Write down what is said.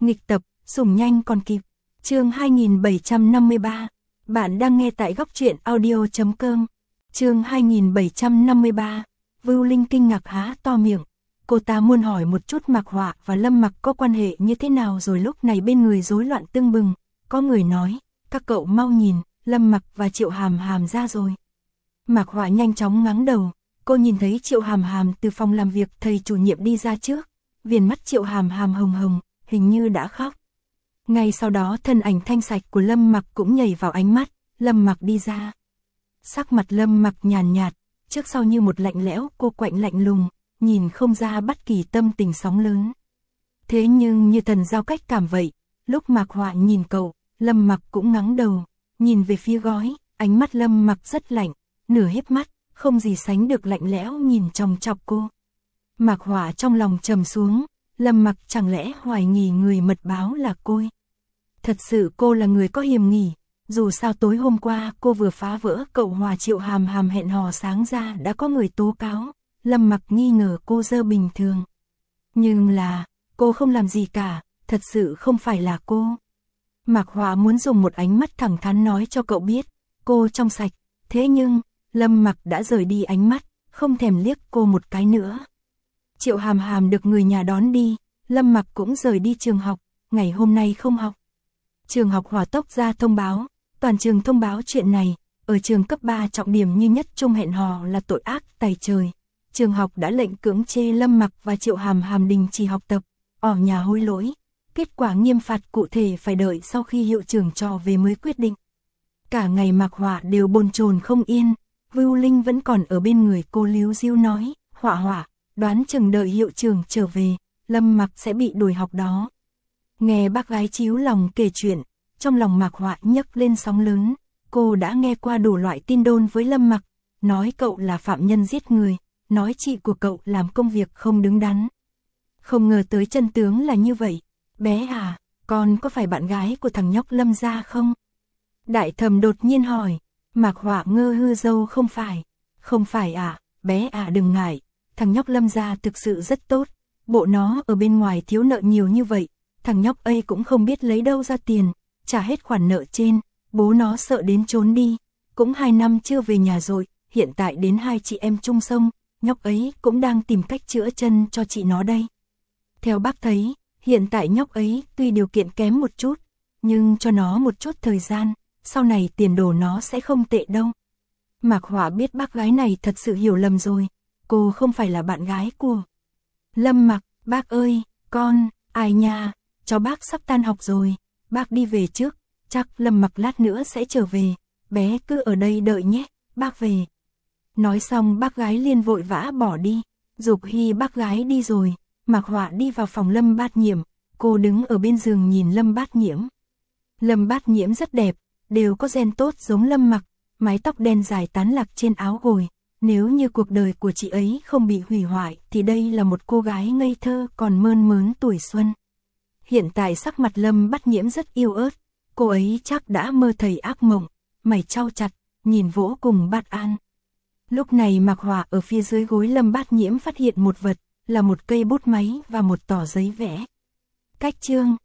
Nghịch tập, sủng nhanh còn kịp. Chương 2753. Bạn đang nghe tại góc truyện audio.com. Chương 2753. Vưu Linh kinh ngạc há to miệng. Cô ta muốn hỏi một chút Mạc Họa và Lâm Mặc có quan hệ như thế nào, rồi lúc này bên người rối loạn tưng bừng. Có người nói, các cậu mau nhìn, Lâm Mặc và Triệu Hàm Hàm ra rồi. Mạc Họa nhanh chóng ngáng đầu. Cô nhìn thấy Triệu Hàm Hàm từ phòng làm việc thầy chủ nhiệm đi ra trước. Viền mắt Triệu Hàm Hàm hồng hồng, hình như đã khóc. Ngay sau đó thân ảnh thanh sạch của Lâm Mặc cũng nhảy vào ánh mắt. Lâm Mặc đi ra. Sắc mặt Lâm Mặc nhàn nhạt, trước sau như một lạnh lẽo, cô quạnh lạnh lùng, nhìn không ra bất kỳ tâm tình sóng lớn. Thế nhưng như thần giao cách cảm vậy, lúc Mạc Họa nhìn cậu, Lâm Mặc cũng ngáng đầu, nhìn về phía gói, ánh mắt Lâm Mặc rất lạnh, nửa híp mắt, không gì sánh được lạnh lẽo nhìn chòng chọc cô. Mạc Họa trong lòng trầm xuống, Lâm Mặc chẳng lẽ hoài nghi người mật báo là cô? Thật sự cô là người có hiềm nghi, dù sao tối hôm qua cô vừa phá vỡ cậu Hòa Triệu Hàm Hàm hẹn hò sáng ra đã có người tố cáo, Lâm Mặc nghi ngờ cô dơ bình thường. Nhưng là, cô không làm gì cả, thật sự không phải là cô. Mạc Họa muốn dùng một ánh mắt thẳng thắn nói cho cậu biết, cô trong sạch, thế nhưng, Lâm Mặc đã rời đi ánh mắt, không thèm liếc cô một cái nữa. Triệu Hàm Hàm được người nhà đón đi, Lâm Mặc cũng rời đi trường học, ngày hôm nay không học. Trường học hỏa tốc ra thông báo, toàn trường thông báo chuyện này, ở trường cấp 3 trọng điểm như nhất trung hẹn hò là tội ác tày trời. Trường học đã lệnh cưỡng chê Lâm Mặc và Triệu Hàm Hàm đình chỉ học tập, ở nhà hối lỗi. Kết quả nghiêm phạt cụ thể phải đợi sau khi hiệu trưởng cho về mới quyết định. Cả ngày Mạc Họa đều bồn chồn không yên, Vưu Linh vẫn còn ở bên người cô líu ríu nói, Họa Họa, đoán chừng đợi hiệu trưởng trở về, Lâm Mặc sẽ bị đuổi học đó. Nghe bác gái chiếu lòng kể chuyện, trong lòng Mạc Họa nhấc lên sóng lớn, cô đã nghe qua đủ loại tin đồn với Lâm Mặc, nói cậu là phạm nhân giết người, nói chị của cậu làm công việc không đứng đắn. Không ngờ tới chân tướng là như vậy. Bé à, con có phải bạn gái của thằng nhóc Lâm gia không? Đại Thẩm đột nhiên hỏi. Mạc Họa ngơ hư dâu không phải. Không phải à, bé à đừng ngại, thằng nhóc Lâm gia thực sự rất tốt. Bộ nó ở bên ngoài thiếu nợ nhiều như vậy, thằng nhóc ấy cũng không biết lấy đâu ra tiền, trả hết khoản nợ trên, bố nó sợ đến trốn đi. Cũng 2 năm chưa về nhà rồi, hiện tại đến 2 chị em chung sông, nhóc ấy cũng đang tìm cách chữa chân cho chị nó đây. Theo bác thấy, hiện tại nhóc ấy tuy điều kiện kém một chút, nhưng cho nó một chút thời gian, sau này tiền đồ nó sẽ không tệ đâu. Mạc Họa biết bác gái này thật sự hiểu lầm rồi, cô không phải là bạn gái của Lâm Mặc. Bác ơi, con, ai nha, cho bác sắp tan học rồi, bác đi về trước, chắc Lâm Mặc lát nữa sẽ trở về, bé cứ ở đây đợi nhé, bác về. Nói xong bác gái liền vội vã bỏ đi, Dục Hy bác gái đi rồi. Mạc Họa đi vào phòng Lâm Bát Nhiễm, cô đứng ở bên giường nhìn Lâm Bát Nhiễm. Lâm Bát Nhiễm rất đẹp, đều có gen tốt giống Lâm Mặc, mái tóc đen dài tán lạc trên áo gồi. Nếu như cuộc đời của chị ấy không bị hủy hoại thì đây là một cô gái ngây thơ còn mơn mớn tuổi xuân. Hiện tại sắc mặt Lâm Bát Nhiễm rất yêu ớt, cô ấy chắc đã mơ thấy ác mộng, mày chau chặt, nhìn vô cùng bất an. Lúc này Mạc Họa ở phía dưới gối Lâm Bát Nhiễm phát hiện một vật, là một cây bút máy và một tỏ giấy vẽ. Cách chương